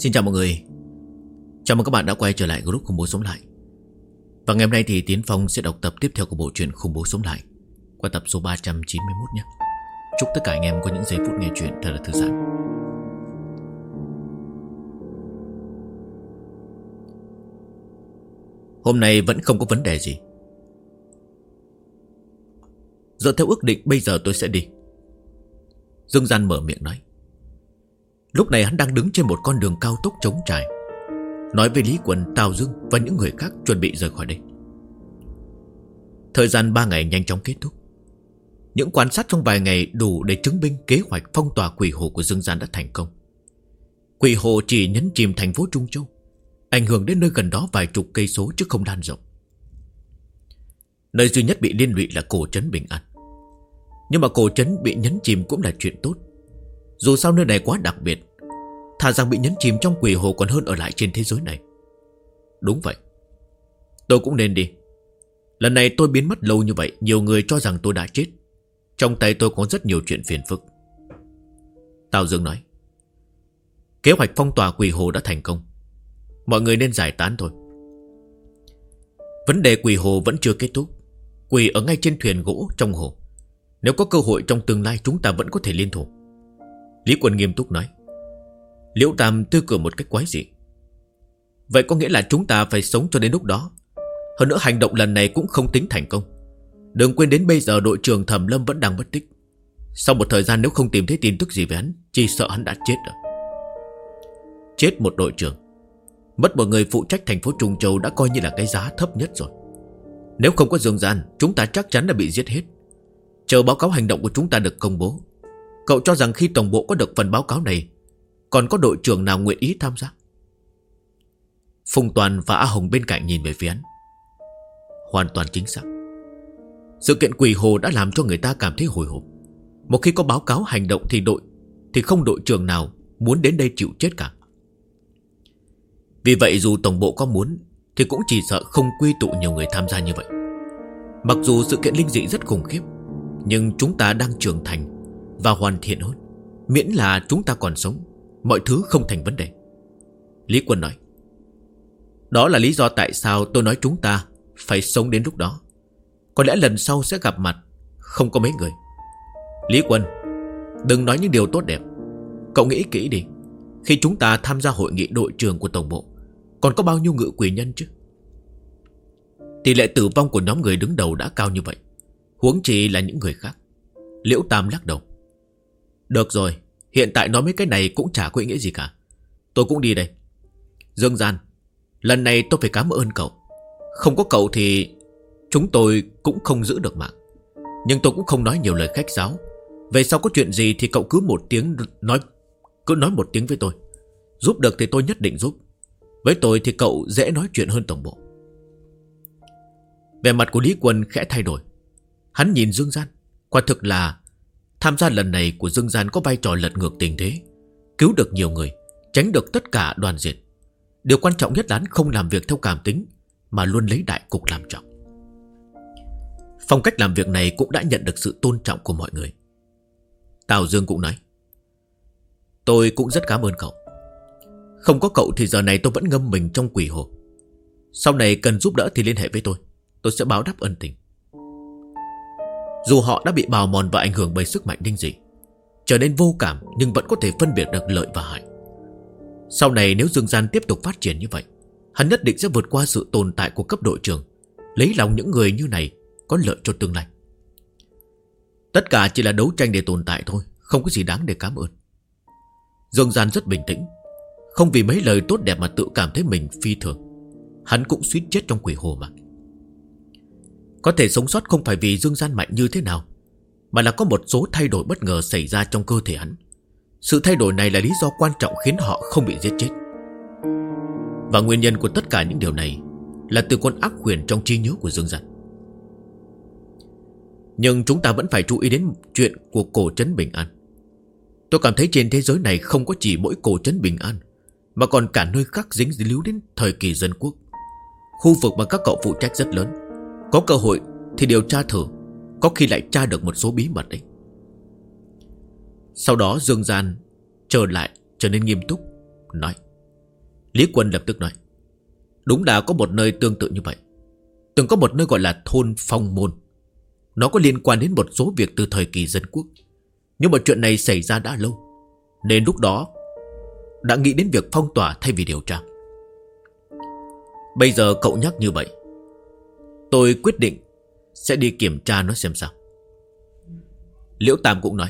Xin chào mọi người. Chào mừng các bạn đã quay trở lại group Khủng Bố Sống Lại. Và ngày hôm nay thì Tiến Phong sẽ đọc tập tiếp theo của bộ truyện Khủng Bố Sống Lại, qua tập số 391 nhé. Chúc tất cả anh em có những giây phút nghe chuyện thật là thư giãn. Hôm nay vẫn không có vấn đề gì. Dựa theo ước định bây giờ tôi sẽ đi. Dương Gian mở miệng nói. Lúc này hắn đang đứng trên một con đường cao tốc trống trải, nói với Lý Quần, Tào Dương và những người khác chuẩn bị rời khỏi đây. Thời gian 3 ngày nhanh chóng kết thúc. Những quan sát trong vài ngày đủ để chứng minh kế hoạch phong tỏa Quỷ Hồ của Dương Gian đã thành công. Quỷ Hồ chỉ nhấn chìm thành phố Trung Châu, ảnh hưởng đến nơi gần đó vài chục cây số chứ không lan rộng. Nơi duy nhất bị liên lụy là cổ trấn Bình An. Nhưng mà cổ trấn bị nhấn chìm cũng là chuyện tốt. Dù sao nơi này quá đặc biệt, thà rằng bị nhấn chìm trong Quỷ Hồ còn hơn ở lại trên thế giới này. Đúng vậy, tôi cũng nên đi. Lần này tôi biến mất lâu như vậy, nhiều người cho rằng tôi đã chết. Trong tay tôi có rất nhiều chuyện phiền phức. Tào Dương nói. Kế hoạch phong tỏa Quỷ Hồ đã thành công, mọi người nên giải tán thôi. Vấn đề Quỷ Hồ vẫn chưa kết thúc. Quỷ ở ngay trên thuyền gỗ trong hồ. Nếu có cơ hội trong tương lai chúng ta vẫn có thể liên thủ. Lý Quân nghiêm túc nói. Liễu Tam tươi cười một cách quái dị. Vậy có nghĩa là chúng ta phải sống cho đến lúc đó. Hơn nữa hành động lần này cũng không tính thành công. Đừng quên đến bây giờ đội trưởng Thẩm Lâm vẫn đang mất tích. Sau một thời gian nếu không tìm thấy tin tức gì về hắn, chỉ sợ hắn đã chết rồi. Chết một đội trưởng, mất một người phụ trách thành phố Trung Châu đã coi như là cái giá thấp nhất rồi. Nếu không có Dương Gian, chúng ta chắc chắn đã bị giết hết. Chờ báo cáo hành động của chúng ta được công bố. Cậu cho rằng khi tổng bộ có được phần báo cáo này, còn có đội trưởng nào nguyện ý tham gia? Phùng Toàn và A Hồng bên cạnh nhìn về phía hắn. Hoàn toàn chính xác. Sự kiện Quỷ Hồ đã làm cho người ta cảm thấy hồi hộp. Một khi có báo cáo hành động thì không đội trưởng nào muốn đến đây chịu chết cả. Vì vậy dù tổng bộ có muốn thì cũng chỉ sợ không quy tụ nhiều người tham gia như vậy. Mặc dù sự kiện linh dị rất khủng khiếp, nhưng chúng ta đang trưởng thành và hoàn thiện hơn. Miễn là chúng ta còn sống, mọi thứ không thành vấn đề. Lý Quân nói. Đó là lý do tại sao tôi nói chúng ta phải sống đến lúc đó. Có lẽ lần sau sẽ gặp mặt không có mấy người. Lý Quân, đừng nói những điều tốt đẹp. Cậu nghĩ kỹ đi. Khi chúng ta tham gia hội nghị đội trưởng của tổng bộ, còn có bao nhiêu ngự quỷ nhân chứ? Tỷ lệ tử vong của nhóm người đứng đầu đã cao như vậy, huống chi là những người khác. Liễu Tam lắc đầu. Được rồi, hiện tại nói mấy cái này cũng chả có ý nghĩa gì cả. Tôi cũng đi đây. Dương Gian, lần này tôi phải cảm ơn cậu. Không có cậu thì chúng tôi cũng không giữ được mạng. Nhưng tôi cũng không nói nhiều lời khách sáo. Về sau có chuyện gì thì cậu cứ nói một tiếng với tôi. Giúp được thì tôi nhất định giúp. Với tôi thì cậu dễ nói chuyện hơn tổng bộ. Vẻ mặt của Lý Quân khẽ thay đổi. Hắn nhìn Dương Gian. Quả thực là tham gia lần này của Dương Gian có vai trò lật ngược tình thế, cứu được nhiều người, tránh được tất cả đoàn diệt. Điều quan trọng nhất là hắn không làm việc theo cảm tính, mà luôn lấy đại cục làm trọng. Phong cách làm việc này cũng đã nhận được sự tôn trọng của mọi người. Tào Dương cũng nói. Tôi cũng rất cảm ơn cậu. Không có cậu thì giờ này tôi vẫn ngâm mình trong Quỷ Hồ. Sau này cần giúp đỡ thì liên hệ với tôi sẽ báo đáp ân tình. Dù họ đã bị bào mòn và ảnh hưởng bởi sức mạnh linh dị, trở nên vô cảm, nhưng vẫn có thể phân biệt được lợi và hại. Sau này nếu Dương Gian tiếp tục phát triển như vậy, hắn nhất định sẽ vượt qua sự tồn tại của cấp đội trưởng, lấy lòng những người như này có lợi cho tương lai. Tất cả chỉ là đấu tranh để tồn tại thôi, không có gì đáng để cảm ơn. Dương Gian rất bình tĩnh, không vì mấy lời tốt đẹp mà tự cảm thấy mình phi thường. Hắn cũng suýt chết trong Quỷ Hồ mà. Có thể sống sót không phải vì Dương Gian mạnh như thế nào, mà là có một số thay đổi bất ngờ xảy ra trong cơ thể hắn. Sự thay đổi này là lý do quan trọng khiến họ không bị giết chết. Và nguyên nhân của tất cả những điều này là từ con ác quyền trong trí nhớ của Dương Gian. Nhưng chúng ta vẫn phải chú ý đến chuyện của cổ trấn Bình An. Tôi cảm thấy trên thế giới này không có chỉ mỗi cổ trấn Bình An, mà còn cả nơi khác dính líu đến thời kỳ dân quốc. Khu vực mà các cậu phụ trách rất lớn. Có cơ hội thì điều tra thử, có khi lại tra được một số bí mật đấy. Sau đó Dương Gian trở nên nghiêm túc, nói. Lý Quân lập tức nói: Đúng là có một nơi tương tự như vậy. Từng có một nơi gọi là thôn Phong Môn. Nó có liên quan đến một số việc từ thời kỳ dân quốc. Nhưng mà chuyện này xảy ra đã lâu, nên lúc đó đã nghĩ đến việc phong tỏa thay vì điều tra. Bây giờ cậu nhắc như vậy, tôi quyết định sẽ đi kiểm tra nó xem sao. Liễu Tam cũng nói: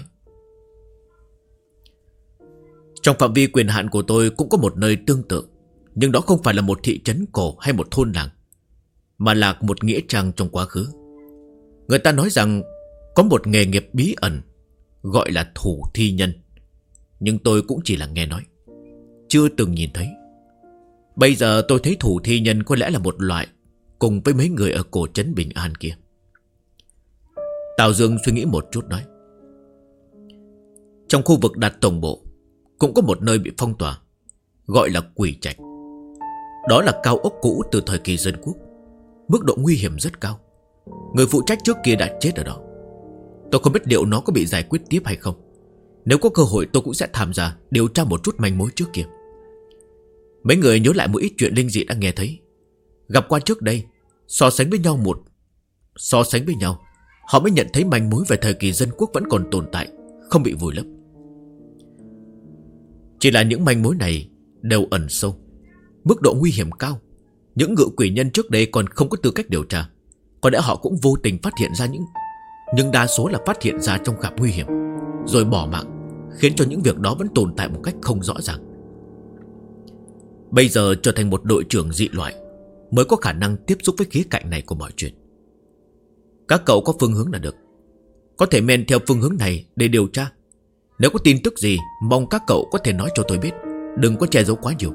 Trong phạm vi quyền hạn của tôi cũng có một nơi tương tự. Nhưng đó không phải là một thị trấn cổ hay một thôn làng, mà là một nghĩa trang trong quá khứ. Người ta nói rằng có một nghề nghiệp bí ẩn gọi là thủ thi nhân. Nhưng tôi cũng chỉ là nghe nói, chưa từng nhìn thấy. Bây giờ tôi thấy thủ thi nhân có lẽ là một loại, cùng với mấy người ở cổ trấn Bình An kia. Tào Dương suy nghĩ một chút nói: Trong khu vực đặt tổng bộ cũng có một nơi bị phong tỏa, gọi là Quỷ Trạch. Đó là cao ốc cũ từ thời kỳ dân quốc. Mức độ nguy hiểm rất cao. Người phụ trách trước kia đã chết ở đó. Tôi không biết liệu nó có bị giải quyết tiếp hay không. Nếu có cơ hội tôi cũng sẽ tham gia điều tra một chút manh mối trước kia. Mấy người nhớ lại một ít chuyện linh dị đã nghe thấy, gặp qua trước đây. So sánh với nhau, họ mới nhận thấy manh mối về thời kỳ dân quốc vẫn còn tồn tại, không bị vùi lấp. Chỉ là những manh mối này đều ẩn sâu, mức độ nguy hiểm cao. Những ngự quỷ nhân trước đây còn không có tư cách điều tra, có lẽ họ cũng vô tình phát hiện ra nhưng đa số là phát hiện ra trong gặp nguy hiểm rồi bỏ mạng, khiến cho những việc đó vẫn tồn tại một cách không rõ ràng. Bây giờ trở thành một đội trưởng dị loại mới có khả năng tiếp xúc với khía cạnh này của mọi chuyện. Các cậu có phương hướng là được, có thể men theo phương hướng này để điều tra. Nếu có tin tức gì, mong các cậu có thể nói cho tôi biết, đừng có che giấu quá nhiều.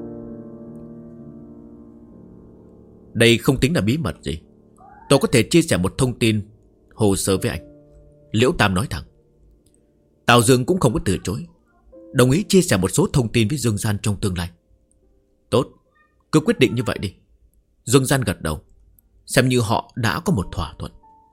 Đây không tính là bí mật gì, tôi có thể chia sẻ một thông tin hồ sơ với anh. Liễu Tam nói thẳng. Tào Dương cũng không có từ chối, đồng ý chia sẻ một số thông tin với Dương Gian trong tương lai. Tốt, cứ quyết định như vậy đi. Dương Gian gật đầu, xem như họ đã có một thỏa thuận.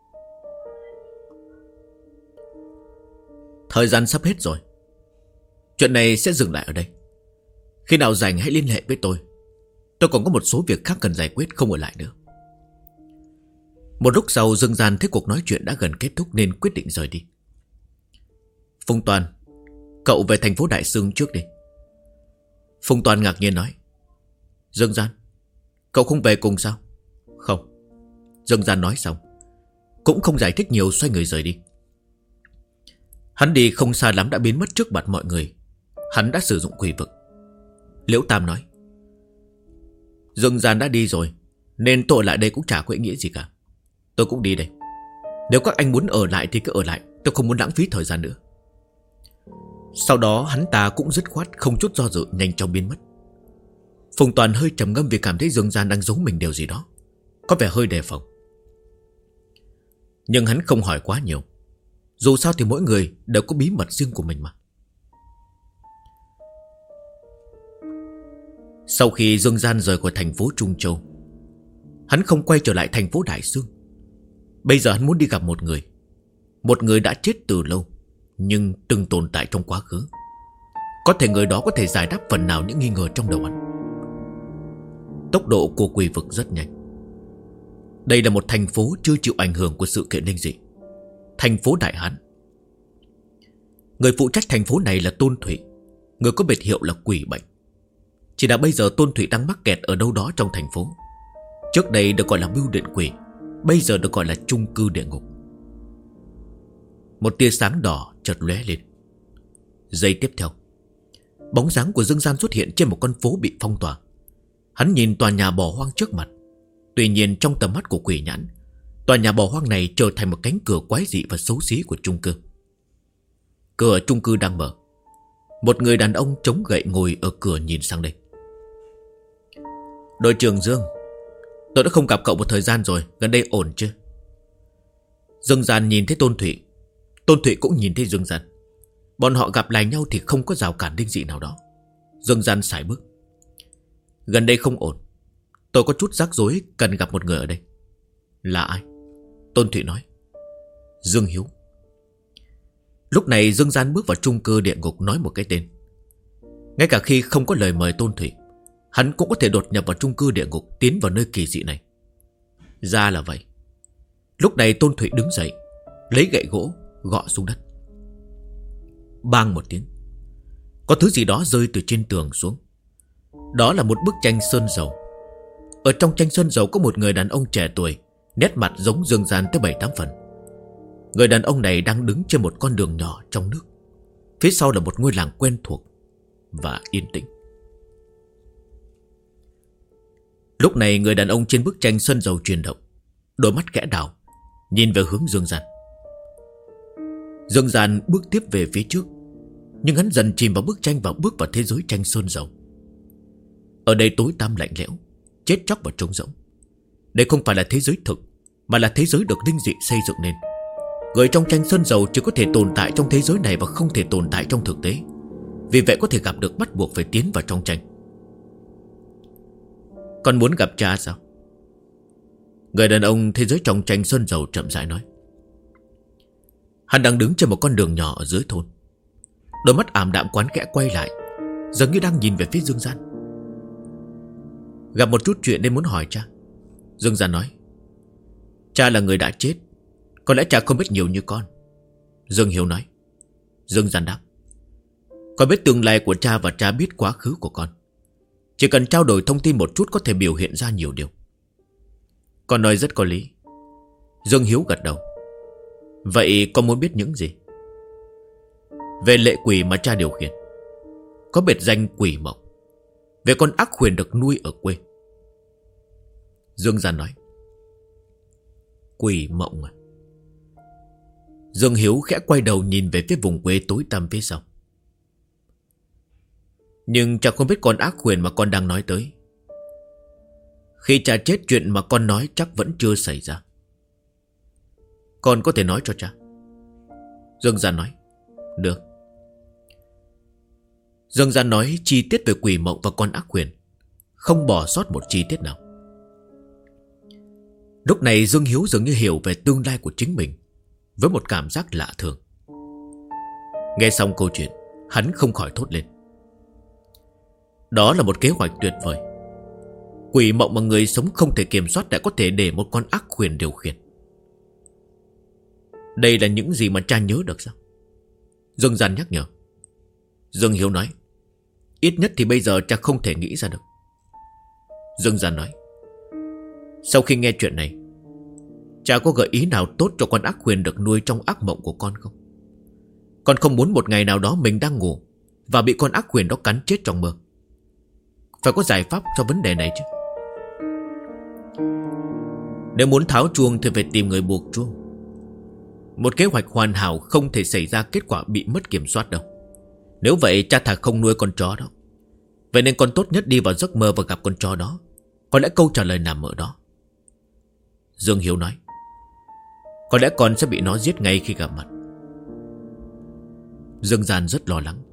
Thời gian sắp hết rồi, chuyện này sẽ dừng lại ở đây. Khi nào rảnh hãy liên hệ với tôi. Tôi còn có một số việc khác cần giải quyết, không ở lại nữa. Một lúc sau Dương Gian thấy cuộc nói chuyện đã gần kết thúc nên quyết định rời đi. Phùng Toàn, cậu về thành phố Đại Sương trước đi. Phùng Toàn ngạc nhiên nói: Dương Gian, cậu không về cùng sao? Không. Dương Gian nói xong cũng không giải thích nhiều, xoay người rời đi. Hắn đi không xa lắm đã biến mất trước mặt mọi người. Hắn đã sử dụng quỷ vực. Liễu Tam nói: Dương Gian đã đi rồi, nên tôi ở lại đây cũng chả có ý nghĩa gì cả. Tôi cũng đi đây. Nếu các anh muốn ở lại thì cứ ở lại, tôi không muốn lãng phí thời gian nữa. Sau đó hắn ta cũng dứt khoát, không chút do dự, nhanh chóng biến mất. Phùng Toàn hơi trầm ngâm vì cảm thấy Dương Gian đang giấu mình điều gì đó, có vẻ hơi đề phòng. Nhưng hắn không hỏi quá nhiều, dù sao thì mỗi người đều có bí mật riêng của mình mà. Sau khi Dương Gian rời khỏi thành phố Trung Châu, hắn không quay trở lại thành phố Đại Sương. Bây giờ hắn muốn đi gặp một người. Một người đã chết từ lâu, nhưng từng tồn tại trong quá khứ. Có thể người đó có thể giải đáp phần nào những nghi ngờ trong đầu hắn. Tốc độ của quỷ vực rất nhanh. Đây là một thành phố chưa chịu ảnh hưởng của sự kiện linh dị, thành phố Đại Hán. Người phụ trách thành phố này là Tôn Thụy, người có biệt hiệu là Quỷ Bệnh. Chỉ là bây giờ Tôn Thụy đang mắc kẹt ở đâu đó trong thành phố. Trước đây được gọi là Bưu Điện Quỷ, bây giờ được gọi là Chung Cư Địa Ngục. Một tia sáng đỏ chợt lóe lên. Giây tiếp theo, bóng dáng của Dương Gian xuất hiện trên một con phố bị phong tỏa. Hắn nhìn tòa nhà bỏ hoang trước mặt. Tuy nhiên trong tầm mắt của quỷ nhãn, tòa nhà bỏ hoang này trở thành một cánh cửa quái dị và xấu xí của chung cư. Cửa chung cư đang mở. Một người đàn ông chống gậy ngồi ở cửa nhìn sang đây. Đội trưởng Dương, tôi đã không gặp cậu một thời gian rồi, gần đây ổn chứ? Dương Gian nhìn thấy Tôn Thụy, Tôn Thụy cũng nhìn thấy Dương Gian. Bọn họ gặp lại nhau thì không có rào cản linh dị nào đó. Dương Gian sải bước. Gần đây không ổn, tôi có chút rắc rối, cần gặp một người ở đây. Là ai? Tôn Thụy nói. Dương Hiếu. Lúc này Dương Gian bước vào chung cư địa ngục nói một cái tên. Ngay cả khi không có lời mời Tôn Thụy, hắn cũng có thể đột nhập vào chung cư địa ngục, tiến vào nơi kỳ dị này. Ra là vậy. Lúc này Tôn Thụy đứng dậy, lấy gậy gỗ gõ xuống đất. Bang một tiếng, có thứ gì đó rơi từ trên tường xuống. Đó là một bức tranh sơn dầu. Ở trong tranh sơn dầu có một người đàn ông trẻ tuổi, nét mặt giống Dương Gian tới 7-8 phần. Người đàn ông này đang đứng trên một con đường nhỏ trong nước. Phía sau là một ngôi làng quen thuộc và yên tĩnh. Lúc này người đàn ông trên bức tranh sơn dầu chuyển động, đôi mắt kẽ đảo, nhìn về hướng Dương Gian. Dương Gian bước tiếp về phía trước, nhưng hắn dần chìm vào bức tranh và bước vào thế giới tranh sơn dầu. Ở đây tối tăm lạnh lẽo, chết chóc và trống rỗng. Đây không phải là thế giới thực, mà là thế giới được linh dị xây dựng nên. Người trong tranh sơn dầu chỉ có thể tồn tại trong thế giới này và không thể tồn tại trong thực tế. Vì vậy có thể gặp được bắt buộc phải tiến vào trong tranh. Con muốn gặp cha sao? Người đàn ông thế giới trong tranh sơn dầu chậm rãi nói. Hắn đang đứng trên một con đường nhỏ ở dưới thôn. Đôi mắt ảm đạm quán kẽ quay lại, dường như đang nhìn về phía Dương Gian. Gặp một chút chuyện nên muốn hỏi cha. Dương Gian nói. Cha là người đã chết, có lẽ cha không biết nhiều như con. Dương Hiếu nói. Dương Gian đáp. Con biết tương lai của cha và cha biết quá khứ của con. Chỉ cần trao đổi thông tin một chút có thể biểu hiện ra nhiều điều. Con nói rất có lý. Dương Hiếu gật đầu. Vậy con muốn biết những gì? Về lệ quỷ mà cha điều khiển, có biệt danh Quỷ Mộng. Về con ác huyền được nuôi ở quê. Dương Gian nói. Quỷ Mộng à? Dương Hiếu khẽ quay đầu nhìn về phía vùng quê tối tăm phía sau. Nhưng cha không biết con ác huyền mà con đang nói tới. Khi cha chết, chuyện mà con nói chắc vẫn chưa xảy ra. Con có thể nói cho cha. Dương Gian nói. Được. Dương Gian nói chi tiết về Quỷ Mộng và con ác huyền, không bỏ sót một chi tiết nào. Lúc này Dương Hiếu dường như hiểu về tương lai của chính mình, với một cảm giác lạ thường. Nghe xong câu chuyện, hắn không khỏi thốt lên. Đó là một kế hoạch tuyệt vời. Quỷ mộng mà người sống không thể kiểm soát đã có thể để một con ác huyền điều khiển. Đây là những gì mà cha nhớ được sao? Dương Gian nhắc nhở. Dương Hiếu nói. Ít nhất thì bây giờ cha không thể nghĩ ra được. Dương Gian nói. Sau khi nghe chuyện này, cha có gợi ý nào tốt cho con ác huyền được nuôi trong ác mộng của con không? Con không muốn một ngày nào đó mình đang ngủ và bị con ác huyền đó cắn chết trong mơ. Phải có giải pháp cho vấn đề này chứ. Nếu muốn tháo chuông thì phải tìm người buộc chuông. Một kế hoạch hoàn hảo không thể xảy ra kết quả bị mất kiểm soát đâu. Nếu vậy cha thà không nuôi con chó đó. Vậy nên con tốt nhất đi vào giấc mơ và gặp con chó đó. Có lẽ câu trả lời nằm ở đó. Dương Hiếu nói. Có lẽ con sẽ bị nó giết ngay khi gặp mặt. Dương Gian rất lo lắng.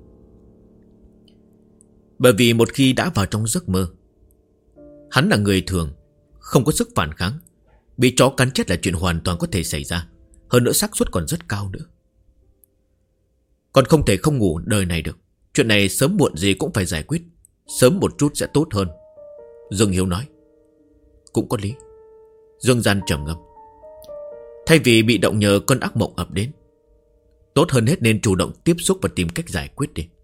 Bởi vì một khi đã vào trong giấc mơ, hắn là người thường, không có sức phản kháng. Bị chó cắn chết là chuyện hoàn toàn có thể xảy ra. Hơn nữa xác suất còn rất cao nữa. Con không thể không ngủ đời này được. Chuyện này sớm muộn gì cũng phải giải quyết. Sớm một chút sẽ tốt hơn. Dương Hiếu nói. Cũng có lý. Dương Gian trầm ngâm. Thay vì bị động nhờ cơn ác mộng ập đến, tốt hơn hết nên chủ động tiếp xúc và tìm cách giải quyết đi.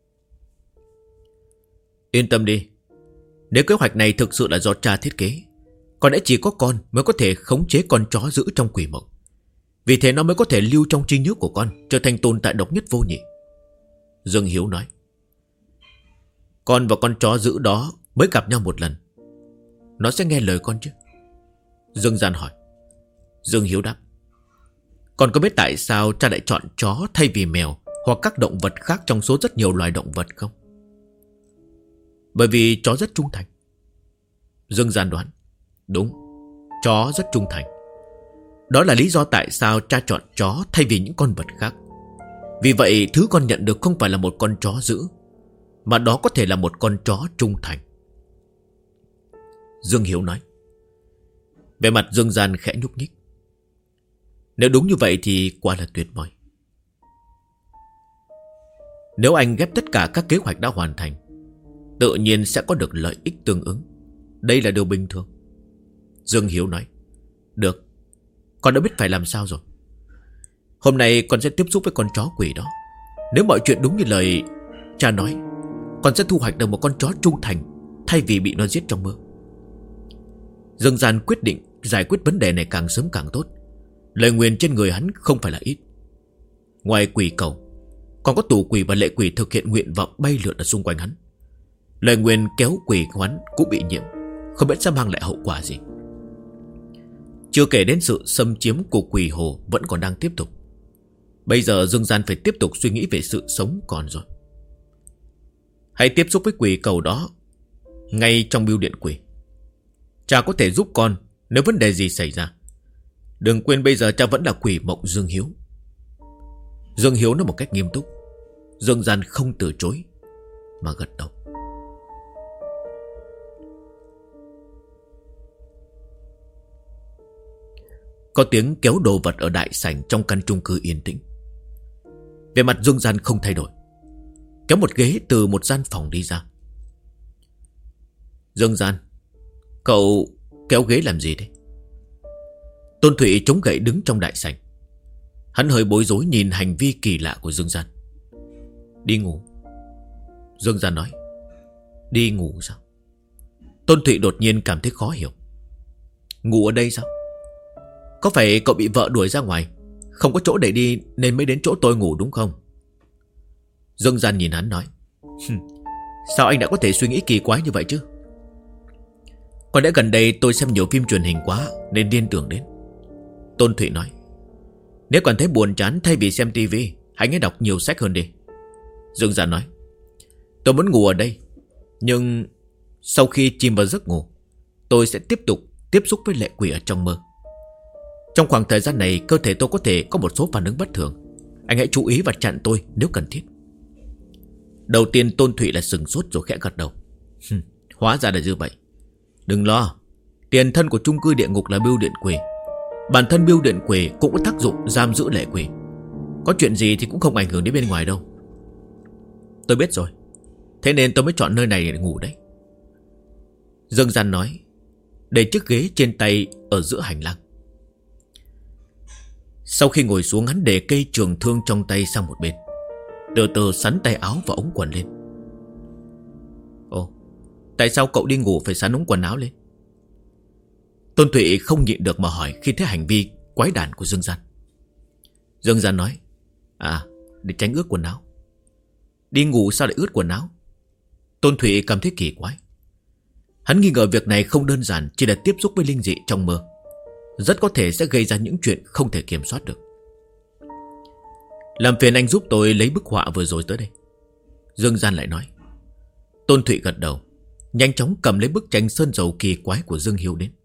Yên tâm đi. Nếu kế hoạch này thực sự là do cha thiết kế, có lẽ chỉ có con mới có thể khống chế con chó giữ trong quỷ mộng. Vì thế nó mới có thể lưu trong trí nhớ của con, trở thành tồn tại độc nhất vô nhị. Dương Hiếu nói. Con và con chó giữ đó mới gặp nhau một lần, nó sẽ nghe lời con chứ? Dương Gian hỏi. Dương Hiếu đáp. Con có biết tại sao cha lại chọn chó thay vì mèo hoặc các động vật khác trong số rất nhiều loài động vật không? Bởi vì chó rất trung thành. Dương Gian đoán. Đúng, chó rất trung thành. Đó là lý do tại sao cha chọn chó thay vì những con vật khác. Vì vậy thứ con nhận được không phải là một con chó dữ, mà đó có thể là một con chó trung thành. Dương Hiếu nói. Về mặt Dương Gian khẽ nhúc nhích. Nếu đúng như vậy thì quả là tuyệt vời. Nếu anh ghép tất cả các kế hoạch đã hoàn thành, tự nhiên sẽ có được lợi ích tương ứng. Đây là điều bình thường. Dương Hiếu nói. Được, con đã biết phải làm sao rồi. Hôm nay con sẽ tiếp xúc với con chó quỷ đó. Nếu mọi chuyện đúng như lời cha nói, con sẽ thu hoạch được một con chó trung thành, thay vì bị nó giết trong mơ. Dương Gian quyết định giải quyết vấn đề này càng sớm càng tốt. Lời nguyền trên người hắn không phải là ít. Ngoài quỷ cầu, còn có tù quỷ và lệ quỷ thực hiện nguyện vọng bay lượn ở xung quanh hắn. Lời nguyền kéo quỷ của hắn cũng bị nhiễm, không biết sẽ mang lại hậu quả gì. Chưa kể đến sự xâm chiếm của quỷ hồ vẫn còn đang tiếp tục. Bây giờ Dương Gian phải tiếp tục suy nghĩ về sự sống còn rồi. Hãy tiếp xúc với quỷ cầu đó ngay trong bưu điện quỷ. Cha có thể giúp con nếu vấn đề gì xảy ra. Đừng quên bây giờ cha vẫn là quỷ mộng Dương Hiếu. Dương Hiếu nói một cách nghiêm túc. Dương Gian không từ chối mà gật đầu. Có tiếng kéo đồ vật ở đại sảnh trong căn chung cư yên tĩnh. Về mặt Dương Gian không thay đổi, kéo một ghế từ một gian phòng đi ra. Dương Gian, cậu kéo ghế làm gì đấy? Tôn Thụy chống gậy đứng trong đại sảnh. Hắn hơi bối rối nhìn hành vi kỳ lạ của Dương Gian. Đi ngủ. Dương Gian nói. Đi ngủ sao? Tôn Thụy đột nhiên cảm thấy khó hiểu. Ngủ ở đây sao? Có phải cậu bị vợ đuổi ra ngoài, không có chỗ để đi nên mới đến chỗ tôi ngủ đúng không? Dương Gian nhìn hắn nói. Sao anh đã có thể suy nghĩ kỳ quái như vậy chứ? Có lẽ gần đây tôi xem nhiều phim truyền hình quá nên điên tưởng đến. Tôn Thụy nói. Nếu còn thấy buồn chán, thay vì xem tivi, hãy nghe đọc nhiều sách hơn đi. Dương Gian nói. Tôi muốn ngủ ở đây, nhưng sau khi chìm vào giấc ngủ, tôi sẽ tiếp tục tiếp xúc với lệ quỷ ở trong mơ. Trong khoảng thời gian này, cơ thể tôi có thể có một số phản ứng bất thường. Anh hãy chú ý và chặn tôi nếu cần thiết. Đầu tiên Tôn Thụy là sừng sốt rồi khẽ gật đầu. Hóa ra là như vậy. Đừng lo, tiền thân của chung cư địa ngục là bưu điện quỷ. Bản thân bưu điện quỷ cũng có tác dụng giam giữ lệ quỷ. Có chuyện gì thì cũng không ảnh hưởng đến bên ngoài đâu. Tôi biết rồi, thế nên tôi mới chọn nơi này để ngủ đấy. Dương Gian nói, để chiếc ghế trên tay ở giữa hành lang. Sau khi ngồi xuống, hắn để cây trường thương trong tay sang một bên, từ từ sắn tay áo và ống quần lên. Ồ, tại sao cậu đi ngủ phải sắn ống quần áo lên? Tôn Thụy không nhịn được mà hỏi khi thấy hành vi quái đản của Dương Gian. Dương Gian nói, để tránh ướt quần áo. Đi ngủ sao lại ướt quần áo? Tôn Thụy cảm thấy kỳ quái. Hắn nghi ngờ việc này không đơn giản chỉ là tiếp xúc với linh dị trong mơ, rất có thể sẽ gây ra những chuyện không thể kiểm soát được. Làm phiền anh giúp tôi lấy bức họa vừa rồi tới đây. Dương Gian lại nói. Tôn Thụy gật đầu, nhanh chóng cầm lấy bức tranh sơn dầu kỳ quái của Dương Hiếu đến.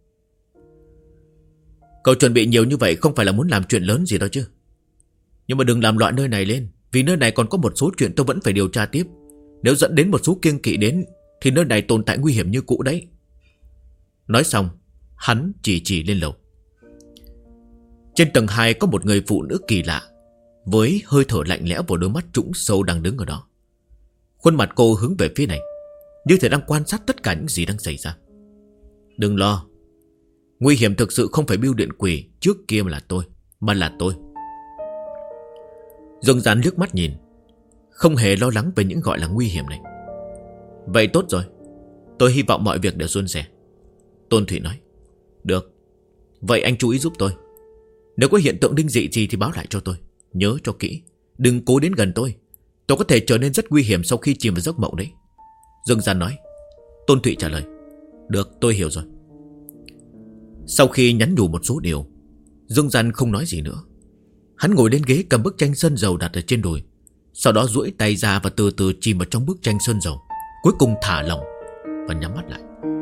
Cậu chuẩn bị nhiều như vậy không phải là muốn làm chuyện lớn gì đâu chứ? Nhưng mà đừng làm loạn nơi này lên, vì nơi này còn có một số chuyện tôi vẫn phải điều tra tiếp. Nếu dẫn đến một số kiêng kỵ đến thì nơi này tồn tại nguy hiểm như cũ đấy. Nói xong, hắn chỉ lên lầu. Trên tầng 2 có một người phụ nữ kỳ lạ, với hơi thở lạnh lẽo và đôi mắt trũng sâu đang đứng ở đó. Khuôn mặt cô hướng về phía này, như thể đang quan sát tất cả những gì đang xảy ra. Đừng lo, nguy hiểm thực sự không phải bưu điện quỷ trước kia mà là tôi. Dương Gian liếc mắt nhìn, không hề lo lắng về những gọi là nguy hiểm này. Vậy tốt rồi, tôi hy vọng mọi việc đều suôn sẻ. Tôn Thụy nói. Được, vậy anh chú ý giúp tôi. Nếu có hiện tượng linh dị gì thì báo lại cho tôi. Nhớ cho kỹ, đừng cố đến gần tôi. Tôi có thể trở nên rất nguy hiểm sau khi chìm vào giấc mộng đấy. Dương Gian nói. Tôn Thụy trả lời. Được, tôi hiểu rồi. Sau khi nhắn nhủ một số điều, Dương Gian không nói gì nữa. Hắn ngồi lên ghế cầm bức tranh sơn dầu đặt ở trên đùi, sau đó duỗi tay ra và từ từ chìm vào trong bức tranh sơn dầu, cuối cùng thả lỏng và nhắm mắt lại.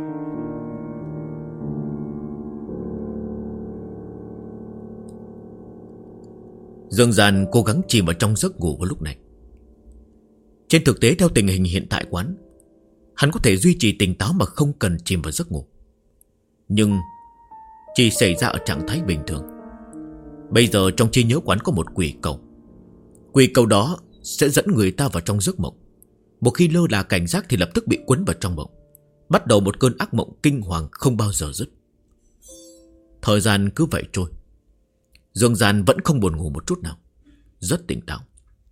Dương Gian cố gắng chìm vào trong giấc ngủ vào lúc này. Trên thực tế, theo tình hình hiện tại của hắn có thể duy trì tỉnh táo mà không cần chìm vào giấc ngủ, nhưng chỉ xảy ra ở trạng thái bình thường. Bây giờ trong trí nhớ quán có một quỷ cầu. Quỷ cầu đó sẽ dẫn người ta vào trong giấc mộng. Một khi lơ là cảnh giác thì lập tức bị cuốn vào trong mộng, bắt đầu một cơn ác mộng kinh hoàng không bao giờ dứt. Thời gian cứ vậy trôi. Dương Gian vẫn không buồn ngủ một chút nào, rất tỉnh táo.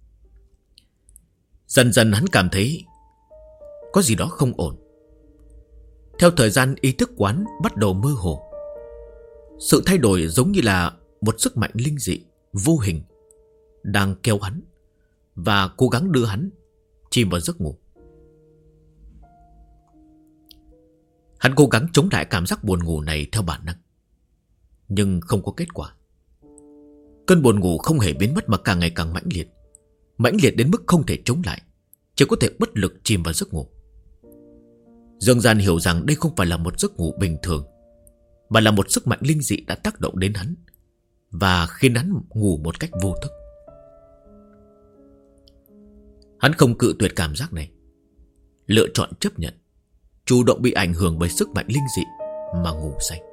Dần dần hắn cảm thấy có gì đó không ổn. Theo thời gian, ý thức quán bắt đầu mơ hồ. Sự thay đổi giống như là một sức mạnh linh dị, vô hình đang kéo hắn và cố gắng đưa hắn chìm vào giấc ngủ. Hắn cố gắng chống lại cảm giác buồn ngủ này theo bản năng, nhưng không có kết quả. Cơn buồn ngủ không hề biến mất mà càng ngày càng mãnh liệt. Mãnh liệt đến mức không thể chống lại, chỉ có thể bất lực chìm vào giấc ngủ. Dương Gian hiểu rằng đây không phải là một giấc ngủ bình thường, mà là một sức mạnh linh dị đã tác động đến hắn và khiến hắn ngủ một cách vô thức. Hắn không cự tuyệt cảm giác này, lựa chọn chấp nhận, chủ động bị ảnh hưởng bởi sức mạnh linh dị mà ngủ say.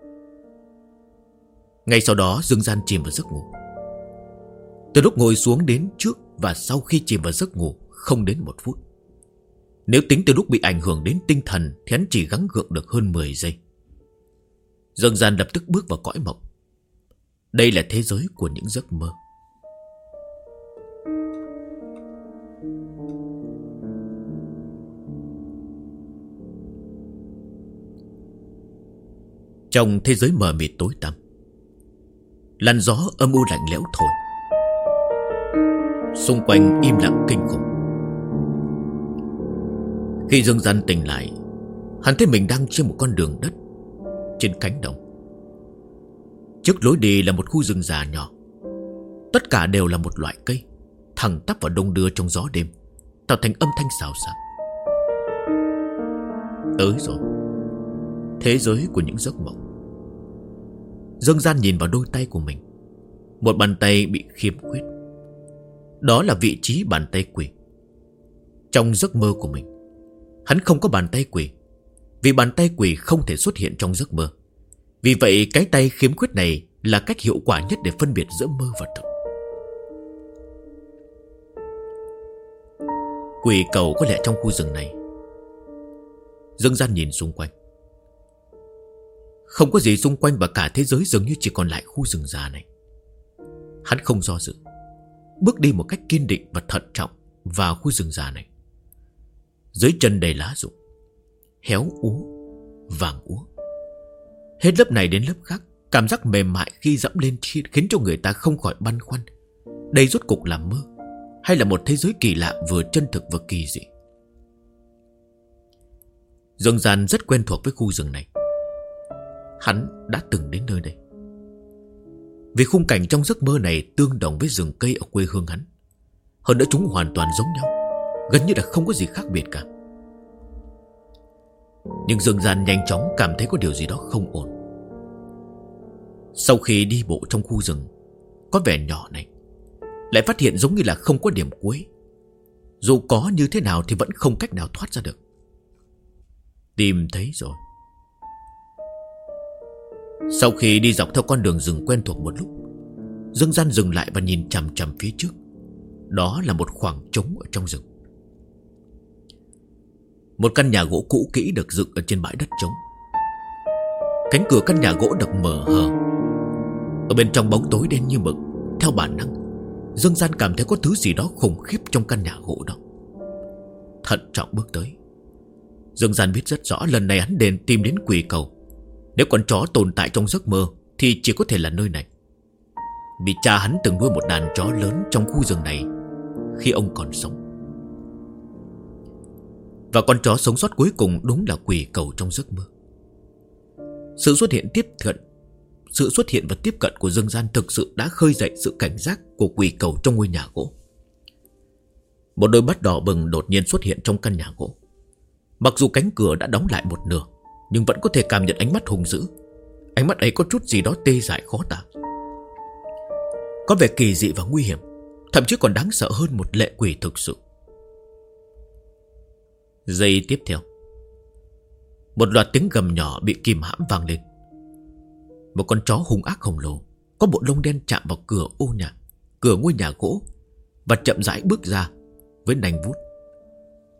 Ngay sau đó Dương Gian chìm vào giấc ngủ. Từ lúc ngồi xuống đến trước và sau khi chìm vào giấc ngủ không đến 1 phút. Nếu tính từ lúc bị ảnh hưởng đến tinh thần thì hắn chỉ gắng gượng được hơn 10 giây. Dương Gian lập tức bước vào cõi mộng. Đây là thế giới của những giấc mơ. Trong thế giới mờ mịt tối tăm, làn gió âm u lạnh lẽo thổi. Xung quanh im lặng kinh khủng. Khi Dương Gian tỉnh lại, hắn thấy mình đang trên một con đường đất, trên cánh đồng. Trước lối đi là một khu rừng già nhỏ. Tất cả đều là một loại cây, thẳng tắp và đung đưa trong gió đêm, tạo thành âm thanh xào xạc. Tới rồi. Thế giới của những giấc mộng. Dương Gian nhìn vào đôi tay của mình. Một bàn tay bị khiếm khuyết. Đó là vị trí bàn tay quỷ. Trong giấc mơ của mình, hắn không có bàn tay quỷ, vì bàn tay quỷ không thể xuất hiện trong giấc mơ. Vì vậy cái tay khiếm khuyết này là cách hiệu quả nhất để phân biệt giữa mơ và thực. Quỷ cầu có lẽ trong khu rừng này. Dương Gian nhìn xung quanh. Không có gì xung quanh và cả thế giới dường như chỉ còn lại khu rừng già này. Hắn không do dự, bước đi một cách kiên định và thận trọng vào khu rừng già này. Dưới chân đầy lá rụng, héo úa, vàng úa. Hết lớp này đến lớp khác, cảm giác mềm mại khi dẫm lên khiến cho người ta không khỏi băn khoăn. Đây rốt cục là mơ hay là một thế giới kỳ lạ vừa chân thực vừa kỳ dị? Dương Gian rất quen thuộc với khu rừng này. Hắn đã từng đến nơi đây. Vì khung cảnh trong giấc mơ này tương đồng với rừng cây ở quê hương hắn. Hơn nữa chúng hoàn toàn giống nhau, gần như là không có gì khác biệt cả. Nhưng Dương Gian nhanh chóng cảm thấy có điều gì đó không ổn. Sau khi đi bộ trong khu rừng có vẻ nhỏ này, lại phát hiện giống như là không có điểm cuối. Dù có như thế nào thì vẫn không cách nào thoát ra được. Tìm thấy rồi. Sau khi đi dọc theo con đường rừng quen thuộc một lúc, Dương Gian dừng lại và nhìn chằm chằm phía trước. Đó là một khoảng trống ở trong rừng. Một căn nhà gỗ cũ kỹ được dựng ở trên bãi đất trống. Cánh cửa căn nhà gỗ được mở hờ. Ở bên trong bóng tối đen như mực, theo bản năng Dương Gian cảm thấy có thứ gì đó khủng khiếp trong căn nhà gỗ đó. Thận trọng bước tới. Dương Gian biết rất rõ lần này hắn đến tìm đến quỷ cầu. Nếu con chó tồn tại trong giấc mơ thì chỉ có thể là nơi này. Vì cha hắn từng nuôi một đàn chó lớn trong khu rừng này khi ông còn sống. Và con chó sống sót cuối cùng đúng là quỷ cầu trong giấc mơ. Sự xuất hiện và tiếp cận của Dương Gian thực sự đã khơi dậy sự cảnh giác của quỷ cầu trong ngôi nhà gỗ. Một đôi mắt đỏ bừng đột nhiên xuất hiện trong căn nhà gỗ. Mặc dù cánh cửa đã đóng lại một nửa, nhưng vẫn có thể cảm nhận ánh mắt hung dữ. Ánh mắt ấy có chút gì đó tê dại khó tả, có vẻ kỳ dị và nguy hiểm, thậm chí còn đáng sợ hơn một lệ quỷ thực sự. Giây tiếp theo, một loạt tiếng gầm nhỏ bị kìm hãm vang lên. Một con chó hung ác khổng lồ có bộ lông đen chạm vào cửa ngôi nhà gỗ và chậm rãi bước ra với nanh vuốt.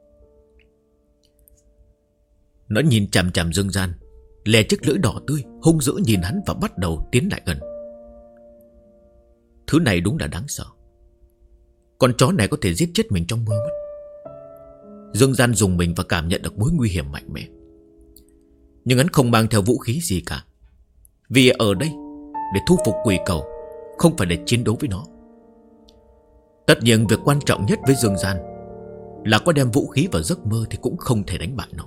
Nó nhìn chằm chằm Dương Gian, lè chiếc lưỡi đỏ tươi, hung dữ nhìn hắn và bắt đầu tiến lại gần. Thứ này đúng là đáng sợ. Con chó này có thể giết chết mình trong mơ mất. Dương Gian dùng mình và cảm nhận được mối nguy hiểm mạnh mẽ. Nhưng hắn không mang theo vũ khí gì cả, vì ở đây để thu phục quỷ cầu, không phải để chiến đấu với nó. Tất nhiên việc quan trọng nhất với Dương Gian là có đem vũ khí vào giấc mơ thì cũng không thể đánh bại nó.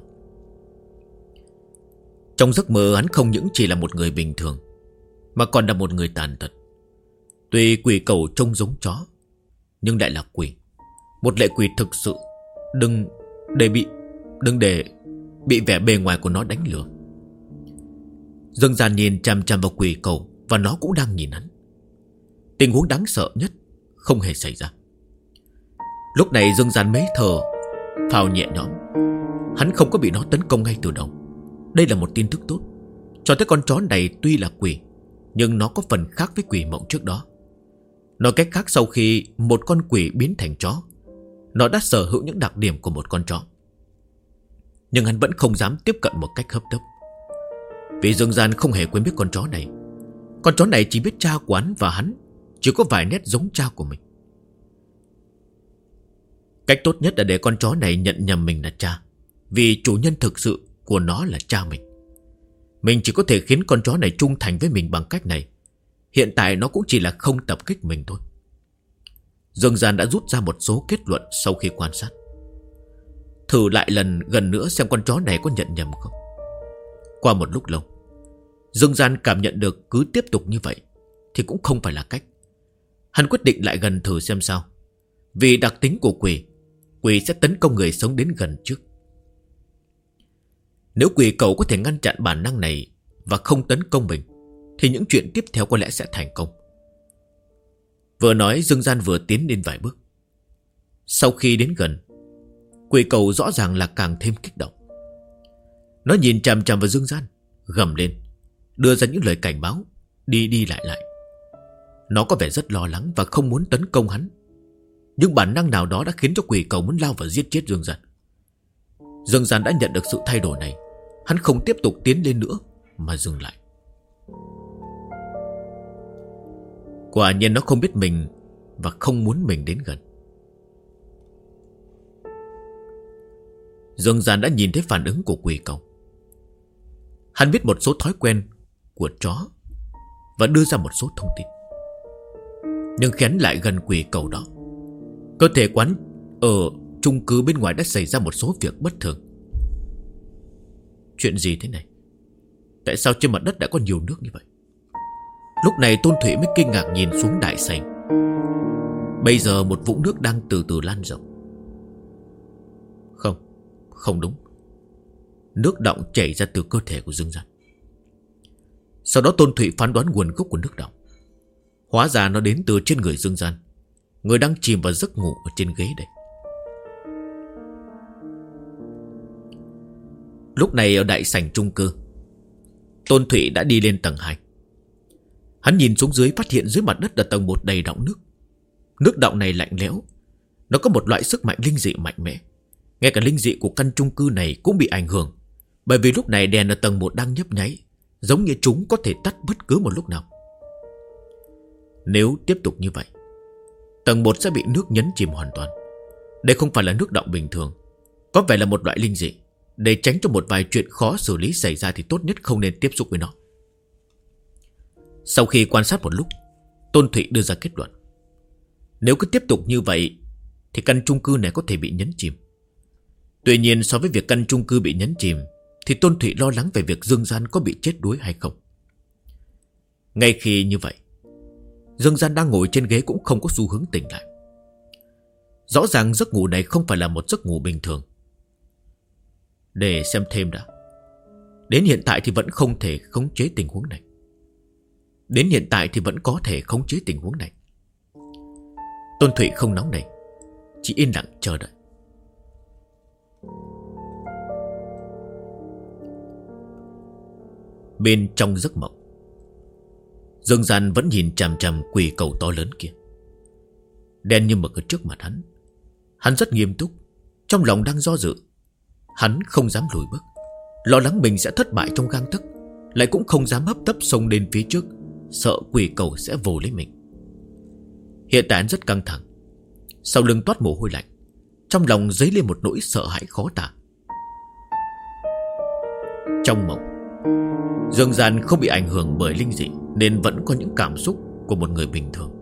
Trong giấc mơ hắn không những chỉ là một người bình thường, mà còn là một người tàn tật. Tuy quỷ cầu trông giống chó, nhưng lại là quỷ. Một lệ quỷ thực sự. Đừng để bị vẻ bề ngoài của nó đánh lừa. Dương Gian nhìn chằm chằm vào quỷ cầu, và nó cũng đang nhìn hắn. Tình huống đáng sợ nhất không hề xảy ra. Lúc này Dương Gian mới thở phào nhẹ nhõm. Hắn không có bị nó tấn công ngay từ đầu. Đây là một tin tức tốt. Cho thấy con chó này tuy là quỷ, nhưng nó có phần khác với quỷ mộng trước đó. Nói cách khác, sau khi một con quỷ biến thành chó, nó đã sở hữu những đặc điểm của một con chó. Nhưng hắn vẫn không dám tiếp cận một cách hấp tấp, vì Dương Gian không hề quen biết con chó này. Con chó này chỉ biết cha của hắn, và hắn chỉ có vài nét giống cha của mình. Cách tốt nhất là để con chó này nhận nhầm mình là cha, vì chủ nhân thực sự của nó là cha mình. Mình chỉ có thể khiến con chó này trung thành với mình bằng cách này. Hiện tại nó cũng chỉ là không tập kích mình thôi. Dương Gian đã rút ra một số kết luận sau khi quan sát. Thử lại lần gần nữa xem con chó này có nhận nhầm không. Qua một lúc lâu, Dương Gian cảm nhận được cứ tiếp tục như vậy thì cũng không phải là cách. Hắn quyết định lại gần thử xem sao. Vì đặc tính của quỷ, quỷ sẽ tấn công người sống đến gần trước. Nếu quỷ cầu có thể ngăn chặn bản năng này và không tấn công mình, thì những chuyện tiếp theo có lẽ sẽ thành công. Vừa nói, Dương Gian vừa tiến lên vài bước. Sau khi đến gần, quỷ cầu rõ ràng là càng thêm kích động. Nó nhìn chằm chằm vào Dương Gian, gầm lên, đưa ra những lời cảnh báo, đi lại. Nó có vẻ rất lo lắng và không muốn tấn công hắn. Nhưng bản năng nào đó đã khiến cho quỷ cầu muốn lao vào giết chết Dương Gian. Dương Gian đã nhận được sự thay đổi này. Hắn không tiếp tục tiến lên nữa, mà dừng lại. Quả nhiên nó không biết mình và không muốn mình đến gần. Dương Gian đã nhìn thấy phản ứng của quỷ cầu. Hắn biết một số thói quen của chó và đưa ra một số thông tin. Nhưng khi hắn lại gần quỷ cầu đó, cơ thể quán ở chung cư bên ngoài đã xảy ra một số việc bất thường. Chuyện gì thế này? Tại sao trên mặt đất đã có nhiều nước như vậy? Lúc này Tôn Thủy mới kinh ngạc nhìn xuống đại sảnh. Bây giờ một vũng nước đang từ từ lan rộng. Không đúng. Nước đọng chảy ra từ cơ thể của Dương Gian. Sau đó Tôn Thủy phán đoán nguồn gốc của nước đọng. Hóa ra nó đến từ trên người Dương Gian, người đang chìm vào giấc ngủ ở trên ghế đây. Lúc này ở đại sảnh chung cư, Tôn Thủy đã đi lên tầng 2. Hắn nhìn xuống dưới, phát hiện dưới mặt đất là tầng 1 đầy đọng nước. Nước đọng này lạnh lẽo. Nó có một loại sức mạnh linh dị mạnh mẽ. Ngay cả linh dị của căn chung cư này cũng bị ảnh hưởng, bởi vì lúc này đèn ở tầng 1 đang nhấp nháy, giống như chúng có thể tắt bất cứ một lúc nào. Nếu tiếp tục như vậy, tầng 1 sẽ bị nước nhấn chìm hoàn toàn. Đây không phải là nước đọng bình thường, có vẻ là một loại linh dị. Để tránh cho một vài chuyện khó xử lý xảy ra thì tốt nhất không nên tiếp xúc với nó. Sau khi quan sát một lúc, Tôn Thụy đưa ra kết luận. Nếu cứ tiếp tục như vậy thì căn chung cư này có thể bị nhấn chìm. Tuy nhiên so với việc căn chung cư bị nhấn chìm thì Tôn Thụy lo lắng về việc Dương Gian có bị chết đuối hay không. Ngay khi như vậy, Dương Gian đang ngồi trên ghế cũng không có xu hướng tỉnh lại. Rõ ràng giấc ngủ này không phải là một giấc ngủ bình thường. Để xem thêm đã. Đến hiện tại thì vẫn không thể khống chế tình huống này. Tôn Thụy không nóng nảy, chỉ yên lặng chờ đợi. Bên trong giấc mộng, Dương Gian vẫn nhìn chằm chằm quỷ cầu to lớn kia, đen như mực ở trước mặt hắn. Hắn rất nghiêm túc, trong lòng đang do dự. Hắn không dám lùi bước, Lo lắng mình sẽ thất bại trong gang tấc, lại cũng không dám hấp tấp xông lên phía trước, sợ quỷ cầu sẽ vồ lấy mình. Hiện tại anh rất căng thẳng, sau lưng toát mồ hôi lạnh, trong lòng dấy lên một nỗi sợ hãi khó tả. Trong mộng, Dương Gian không bị ảnh hưởng bởi linh dị, nên vẫn có những cảm xúc của một người bình thường.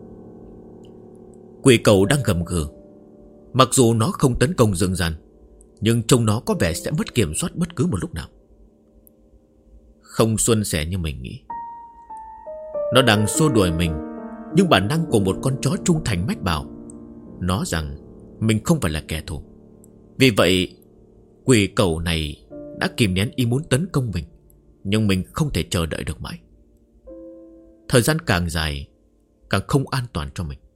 Quỷ cầu đang gầm gừ. Mặc dù nó không tấn công Dương Gian, nhưng trông nó có vẻ sẽ mất kiểm soát bất cứ một lúc nào. Không suôn sẻ như mình nghĩ. Nó đang xua đuổi mình, nhưng bản năng của một con chó trung thành mách bảo nó rằng mình không phải là kẻ thù. Vì vậy quỷ cầu này đã kìm nén ý muốn tấn công mình, nhưng mình không thể chờ đợi được mãi. Thời gian càng dài càng không an toàn cho mình.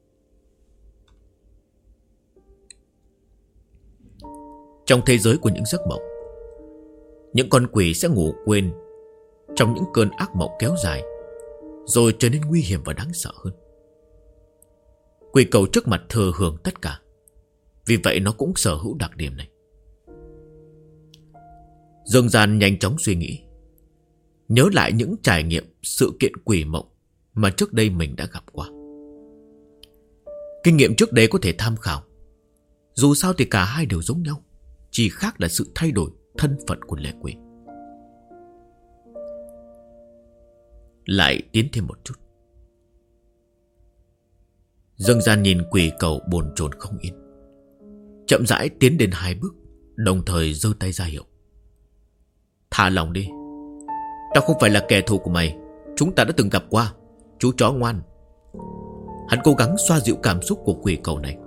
Trong thế giới của những giấc mộng, những con quỷ sẽ ngủ quên trong những cơn ác mộng kéo dài, rồi trở nên nguy hiểm và đáng sợ hơn. Quỷ cầu trước mặt thừa hưởng tất cả, vì vậy nó cũng sở hữu đặc điểm này. Dương Gian nhanh chóng suy nghĩ, nhớ lại những trải nghiệm sự kiện quỷ mộng mà trước đây mình đã gặp qua. Kinh nghiệm trước đây có thể tham khảo. Dù sao thì cả hai đều giống nhau, chỉ khác là sự thay đổi thân phận của lệ quỷ. Lại tiến thêm một chút. Dương Gian nhìn quỷ cầu bồn chồn không yên, chậm rãi tiến đến 2 bước, đồng thời giơ tay ra hiệu. Thả lòng đi, tao không phải là kẻ thù của mày, chúng ta đã từng gặp qua, chú chó ngoan. Hắn cố gắng xoa dịu cảm xúc của quỷ cầu này.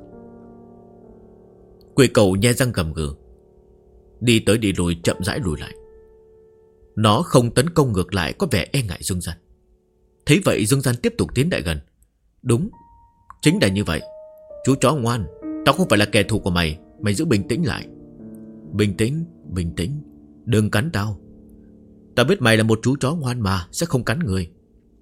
Quỷ cầu nhe răng gầm gừ, đi tới đi lùi, chậm rãi lùi lại. Nó không tấn công ngược lại, có vẻ e ngại Dương Gian. Thấy vậy Dương Gian tiếp tục tiến lại gần. Đúng, chính là như vậy. Chú chó ngoan, tao không phải là kẻ thù của mày, mày giữ bình tĩnh lại. Bình tĩnh, bình tĩnh, đừng cắn tao. Tao biết mày là một chú chó ngoan mà, sẽ không cắn người.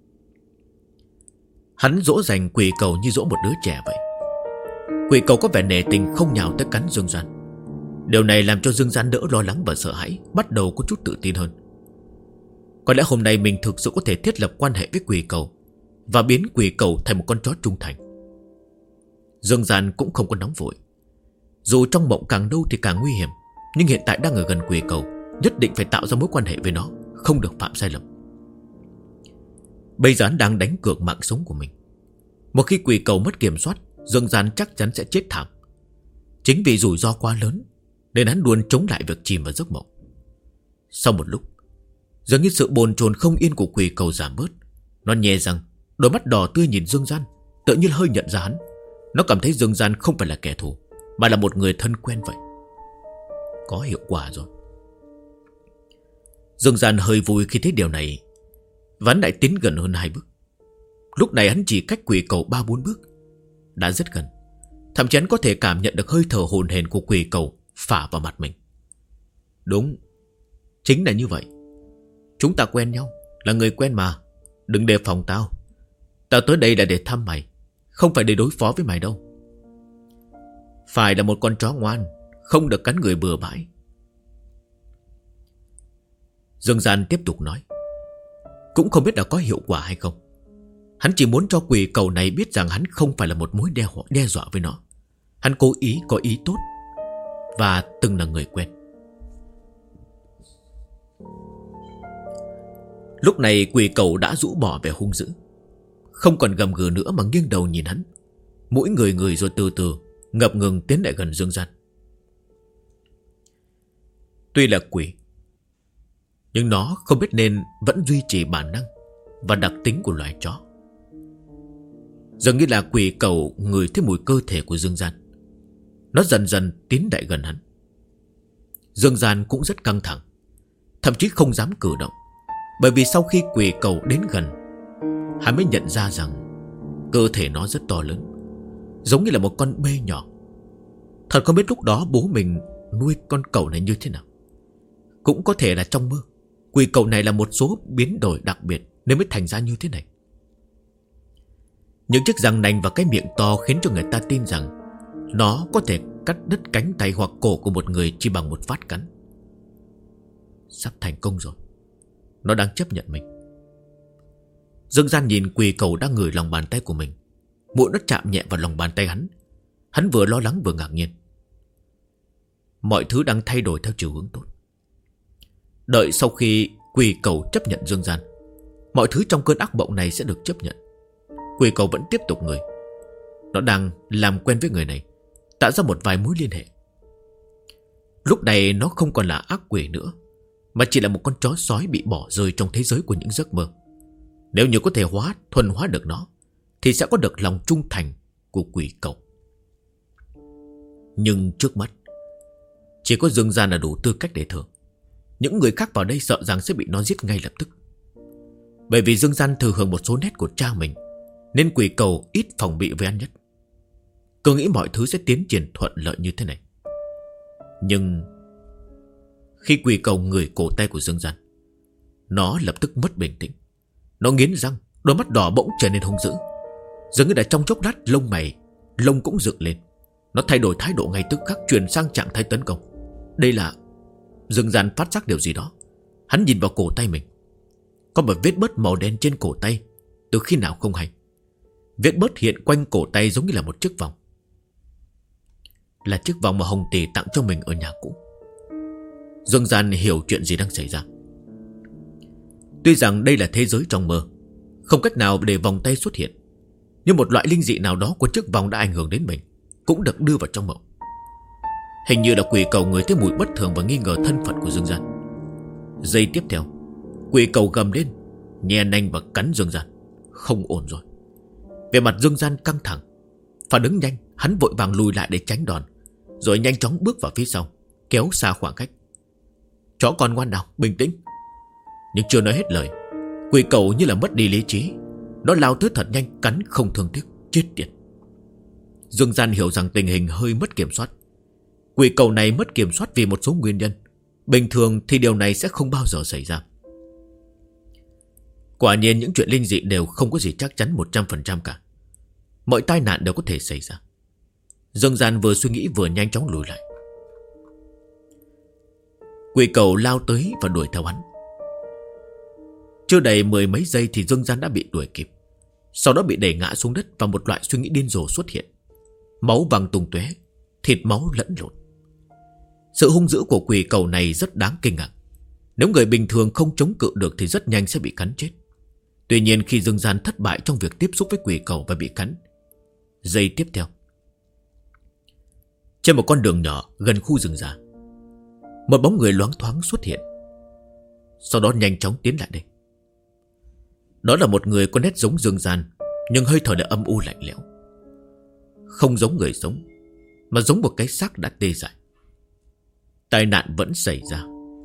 Hắn dỗ dành quỷ cầu như dỗ một đứa trẻ vậy. Quỷ cầu có vẻ nể tình, không nhào tới cắn Dương Gian. Điều này làm cho Dương Gian đỡ lo lắng và sợ hãi, bắt đầu có chút tự tin hơn. Có lẽ hôm nay mình thực sự có thể thiết lập quan hệ với quỷ cầu và biến quỷ cầu thành một con chó trung thành. Dương Gian cũng không có nóng vội. Dù trong mộng càng lâu thì càng nguy hiểm, nhưng hiện tại đang ở gần quỷ cầu, nhất định phải tạo ra mối quan hệ với nó, không được phạm sai lầm. Bây giờ hắn đang đánh cược mạng sống của mình. Một khi quỷ cầu mất kiểm soát, Dương Gian chắc chắn sẽ chết thảm. Chính vì rủi ro quá lớn nên hắn luôn chống lại việc chìm vào giấc mộng. Sau một lúc, dường như sự bồn chồn không yên của quỷ cầu giảm bớt. Nó nhè răng, đôi mắt đỏ tươi nhìn Dương Gian, tự nhiên hơi nhận ra hắn. Nó cảm thấy Dương Gian không phải là kẻ thù, mà là một người thân quen vậy. Có hiệu quả rồi. Dương Gian hơi vui khi thấy điều này, và hắn lại tiến gần hơn 2 bước. Lúc này hắn chỉ cách quỷ cầu 3-4 bước, đã rất gần. Thậm chí hắn có thể cảm nhận được hơi thở hồn hển của quỷ cầu phả vào mặt mình. Đúng, chính là như vậy. Chúng ta quen nhau, là người quen mà. Đừng đề phòng tao. Tao tới đây là để thăm mày, không phải để đối phó với mày đâu. Phải là một con chó ngoan, không được cắn người bừa bãi. Dương Gian tiếp tục nói. Cũng không biết là có hiệu quả hay không. Hắn chỉ muốn cho quỷ cầu này biết rằng hắn không phải là một mối đe dọa với nó. Hắn cố ý có ý tốt và từng là người quen. Lúc này quỷ cầu đã rũ bỏ vẻ hung dữ, không còn gầm gừ nữa mà nghiêng đầu nhìn hắn. Mũi người rồi từ từ ngập ngừng tiến lại gần Dương Gian. Tuy là quỷ, nhưng nó không biết nên vẫn duy trì bản năng và đặc tính của loài chó. Dường như là quỷ cầu ngửi thấy mùi cơ thể của Dương Gian. Nó dần dần tiến lại gần hắn. Dương Gian cũng rất căng thẳng, thậm chí không dám cử động. Bởi vì sau khi quỷ cầu đến gần, hắn mới nhận ra rằng cơ thể nó rất to lớn, giống như là một con bê nhỏ. Thật không biết lúc đó bố mình nuôi con cẩu này như thế nào. Cũng có thể là trong mơ, quỷ cầu này là một số biến đổi đặc biệt nên mới thành ra như thế này. Những chiếc răng nanh và cái miệng to khiến cho người ta tin rằng nó có thể cắt đứt cánh tay hoặc cổ của một người chỉ bằng một phát cắn. Sắp thành công rồi. Nó đang chấp nhận mình. Dương Gian nhìn quỷ cầu đang ngửi lòng bàn tay của mình. Mũi nó chạm nhẹ vào lòng bàn tay hắn. Hắn vừa lo lắng vừa ngạc nhiên. Mọi thứ đang thay đổi theo chiều hướng tốt. Đợi sau khi quỷ cầu chấp nhận Dương Gian, mọi thứ trong cơn ác mộng này sẽ được chấp nhận. Quỷ cầu vẫn tiếp tục ngửi. Nó đang làm quen với người này, tạo ra một vài mối liên hệ. Lúc này nó không còn là ác quỷ nữa, mà chỉ là một con chó sói bị bỏ rơi trong thế giới của những giấc mơ. Nếu như có thể thuần hóa được nó, thì sẽ có được lòng trung thành của quỷ cầu. Nhưng trước mắt, chỉ có Dương Gian là đủ tư cách để thử. Những người khác vào đây sợ rằng sẽ bị nó giết ngay lập tức. Bởi vì Dương Gian thừa hưởng một số nét của cha mình, nên quỷ cầu ít phòng bị với hắn nhất. Cứ nghĩ mọi thứ sẽ tiến triển thuận lợi như thế này. Nhưng khi quỷ cầu ngửi cổ tay của Dương Gian, nó lập tức mất bình tĩnh. Nó nghiến răng, đôi mắt đỏ bỗng trở nên hung dữ. Dường như đã trong chốc lát lông cũng dựng lên. Nó thay đổi thái độ ngay tức khắc, chuyển sang trạng thái tấn công. Đây là... Dương Gian phát giác điều gì đó. Hắn nhìn vào cổ tay mình. Có một vết bớt màu đen trên cổ tay, từ khi nào không hay. Vết bớt hiện quanh cổ tay giống như là một chiếc vòng. Là chiếc vòng mà Hồng Tỷ tặng cho mình ở nhà cũ. Dương Gian hiểu chuyện gì đang xảy ra. Tuy rằng đây là thế giới trong mơ, không cách nào để vòng tay xuất hiện, nhưng một loại linh dị nào đó của chiếc vòng đã ảnh hưởng đến mình, cũng được đưa vào trong mộng. Hình như là quỷ cầu ngửi thấy mùi bất thường và nghi ngờ thân phận của Dương Gian. Giây tiếp theo, quỷ cầu gầm lên, nhe nanh và cắn Dương Gian. Không ổn rồi. Về mặt Dương Gian căng thẳng, phản ứng nhanh, hắn vội vàng lùi lại để tránh đòn, rồi nhanh chóng bước vào phía sau, kéo xa khoảng cách. Chó con ngoan nào, bình tĩnh. Nhưng chưa nói hết lời, quỷ cầu như là mất đi lý trí. Nó lao tới thật nhanh, cắn không thương tiếc. Chết tiệt. Dương Gian hiểu rằng tình hình hơi mất kiểm soát. Quỷ cầu này mất kiểm soát vì một số nguyên nhân. Bình thường thì điều này sẽ không bao giờ xảy ra. Quả nhiên những chuyện linh dị đều không có gì chắc chắn 100% cả. Mọi tai nạn đều có thể xảy ra. Dương Gian vừa suy nghĩ vừa nhanh chóng lùi lại. Quỷ cầu lao tới và đuổi theo hắn. Chưa đầy 10 mấy giây thì Dương Gian đã bị đuổi kịp. Sau đó bị đẩy ngã xuống đất và một loại suy nghĩ điên rồ xuất hiện. Máu văng tung tóe, thịt máu lẫn lộn. Sự hung dữ của quỷ cầu này rất đáng kinh ngạc. Nếu người bình thường không chống cự được thì rất nhanh sẽ bị cắn chết. Tuy nhiên khi Dương Gian thất bại trong việc tiếp xúc với quỷ cầu và bị cắn, giây tiếp theo, trên một con đường nhỏ gần khu rừng già, một bóng người loáng thoáng xuất hiện. Sau đó nhanh chóng tiến lại đây. Đó là một người có nét giống Dương Gian, nhưng hơi thở lại âm u lạnh lẽo. Không giống người sống, mà giống một cái xác đã tê dại. Tai nạn vẫn xảy ra.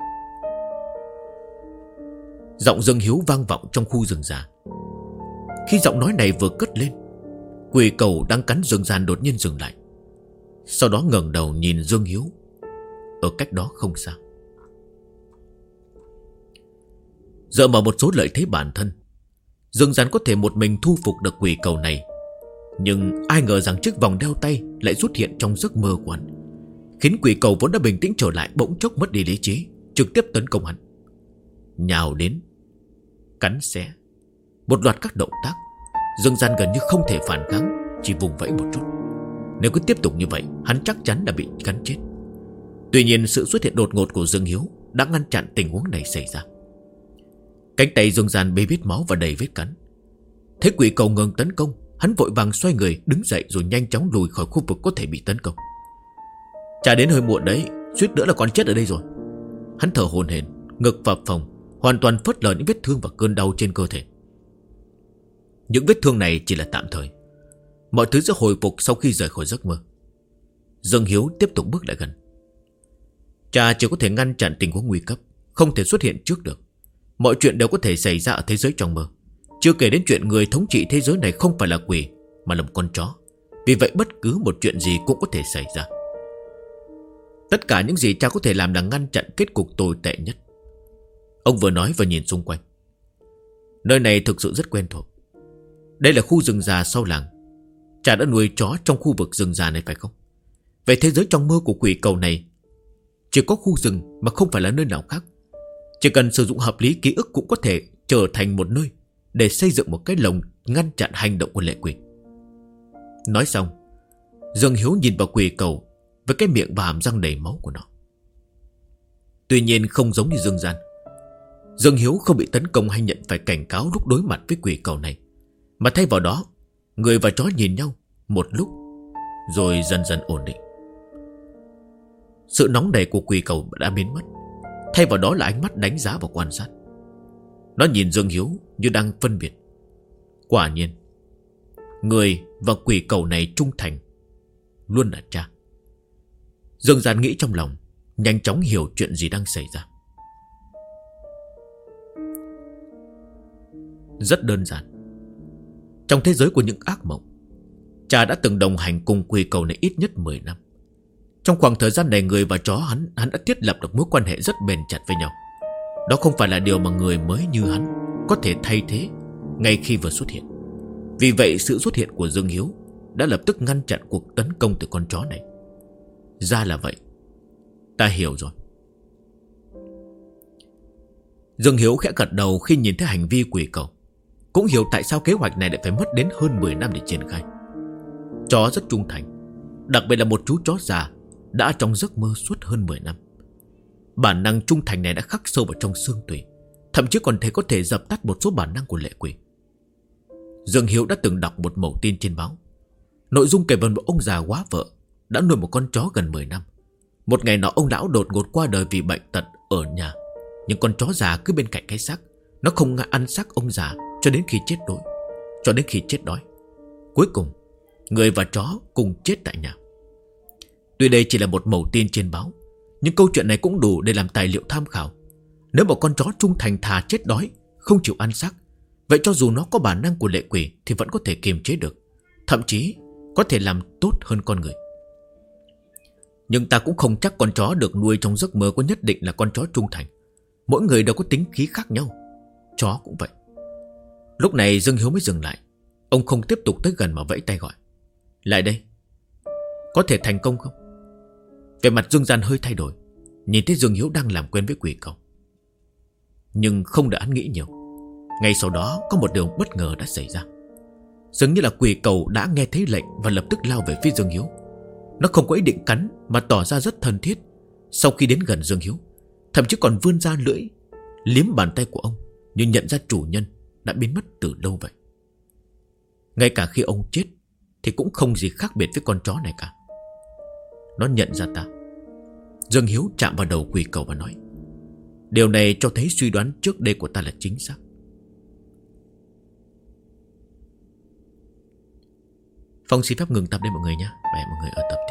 Giọng Dương Hiếu vang vọng trong khu rừng già. Khi giọng nói này vừa cất lên, quỷ cầu đang cắn Dương Gian đột nhiên dừng lại. Sau đó ngẩng đầu nhìn Dương Hiếu ở cách đó không xa. Dựa vào một số lợi thế bản thân, Dương Gian có thể một mình thu phục được quỷ cầu này. Nhưng ai ngờ rằng chiếc vòng đeo tay lại xuất hiện trong giấc mơ của hắn, khiến quỷ cầu vốn đã bình tĩnh trở lại bỗng chốc mất đi lý trí, trực tiếp tấn công hắn. Nhào đến, cắn xé, một loạt các động tác. Dương Gian gần như không thể phản kháng, chỉ vùng vẫy một chút. Nếu cứ tiếp tục như vậy, hắn chắc chắn đã bị cắn chết. Tuy nhiên sự xuất hiện đột ngột của Dương Hiếu đã ngăn chặn tình huống này xảy ra. Cánh tay Dương Gian bê bết máu và đầy vết cắn. Thấy quỷ cầu ngừng tấn công, hắn vội vàng xoay người đứng dậy rồi nhanh chóng lùi khỏi khu vực có thể bị tấn công. Chả đến hơi muộn đấy, suýt nữa là con chết ở đây rồi. Hắn thở hổn hển, ngực phập phồng, hoàn toàn phớt lờ những vết thương và cơn đau trên cơ thể. Những vết thương này chỉ là tạm thời, mọi thứ sẽ hồi phục sau khi rời khỏi giấc mơ. Dương Hiếu tiếp tục bước lại gần. Cha chỉ có thể ngăn chặn tình huống nguy cấp, không thể xuất hiện trước được. Mọi chuyện đều có thể xảy ra ở thế giới trong mơ. Chưa kể đến chuyện người thống trị thế giới này không phải là quỷ, mà là một con chó. Vì vậy bất cứ một chuyện gì cũng có thể xảy ra. Tất cả những gì cha có thể làm là ngăn chặn kết cục tồi tệ nhất. Ông vừa nói vừa nhìn xung quanh. Nơi này thực sự rất quen thuộc. Đây là khu rừng già sau làng. Cha đã nuôi chó trong khu vực rừng già này phải không? Vậy thế giới trong mơ của quỷ cầu này chỉ có khu rừng mà không phải là nơi nào khác. Chỉ cần sử dụng hợp lý ký ức cũng có thể trở thành một nơi để xây dựng một cái lồng ngăn chặn hành động của lệ quỷ. Nói xong, Dương Hiếu nhìn vào quỷ cầu với cái miệng và hàm răng đầy máu của nó. Tuy nhiên không giống như Dương Gian, Dương Hiếu không bị tấn công hay nhận phải cảnh cáo lúc đối mặt với quỷ cầu này, mà thay vào đó, người và chó nhìn nhau một lúc rồi dần dần ổn định. Sự nóng nảy của quỷ cầu đã biến mất, thay vào đó là ánh mắt đánh giá và quan sát. Nó nhìn Dương Hiếu như đang phân biệt. Quả nhiên, người và quỷ cầu này trung thành, luôn là cha. Dương Gian nghĩ trong lòng, nhanh chóng hiểu chuyện gì đang xảy ra. Rất đơn giản. Trong thế giới của những ác mộng, cha đã từng đồng hành cùng quỷ cầu này ít nhất 10 năm. Trong khoảng thời gian này, người và chó hắn đã thiết lập được mối quan hệ rất bền chặt với nhau. Đó không phải là điều mà người mới như hắn có thể thay thế ngay khi vừa xuất hiện. Vì vậy sự xuất hiện của Dương Hiếu đã lập tức ngăn chặn cuộc tấn công từ con chó này. Ra là vậy. Ta hiểu rồi. Dương Hiếu khẽ gật đầu khi nhìn thấy hành vi quỷ cầu. Cũng hiểu tại sao kế hoạch này lại phải mất đến hơn 10 năm để triển khai. Chó rất trung thành, đặc biệt là một chú chó già đã trong giấc mơ suốt hơn 10 năm. Bản năng trung thành này đã khắc sâu vào trong xương tủy, thậm chí còn có thể dập tắt một số bản năng của lệ quỷ. Dương Hiếu đã từng đọc một mẩu tin trên báo. Nội dung kể về một ông già quá vợ đã nuôi một con chó gần 10 năm. Một ngày nọ ông lão đột ngột qua đời vì bệnh tật ở nhà. Nhưng con chó già cứ bên cạnh cái xác. Nó không ngại ăn xác ông già cho đến khi chết đói. Cuối cùng, người và chó cùng chết tại nhà. Tuy đây chỉ là một mẩu tin trên báo, nhưng câu chuyện này cũng đủ để làm tài liệu tham khảo. Nếu một con chó trung thành thà chết đói, không chịu ăn xác, vậy cho dù nó có bản năng của lệ quỷ thì vẫn có thể kiềm chế được, thậm chí có thể làm tốt hơn con người. Nhưng ta cũng không chắc con chó được nuôi trong giấc mơ có nhất định là con chó trung thành. Mỗi người đều có tính khí khác nhau. Chó cũng vậy. Lúc này Dương Hiếu mới dừng lại. Ông không tiếp tục tới gần mà vẫy tay gọi. Lại đây. Có thể thành công không? Vẻ mặt Dương Gian hơi thay đổi, nhìn thấy Dương Hiếu đang làm quen với quỷ cầu. Nhưng không đợi hắn nghĩ nhiều, ngay sau đó có một điều bất ngờ đã xảy ra. Dường như là quỷ cầu đã nghe thấy lệnh và lập tức lao về phía Dương Hiếu. Nó không có ý định cắn mà tỏ ra rất thân thiết. Sau khi đến gần Dương Hiếu, thậm chí còn vươn ra lưỡi liếm bàn tay của ông, như nhận ra chủ nhân đã biến mất từ lâu vậy. Ngay cả khi ông chết thì cũng không gì khác biệt với con chó này cả. Nó nhận ra ta. Dương Hiếu chạm vào đầu quỷ cầu và nói, điều này cho thấy suy đoán trước đây của ta là chính xác. Phong xin phép ngừng tập đây mọi người nhé. Và hẹn mọi người ở tập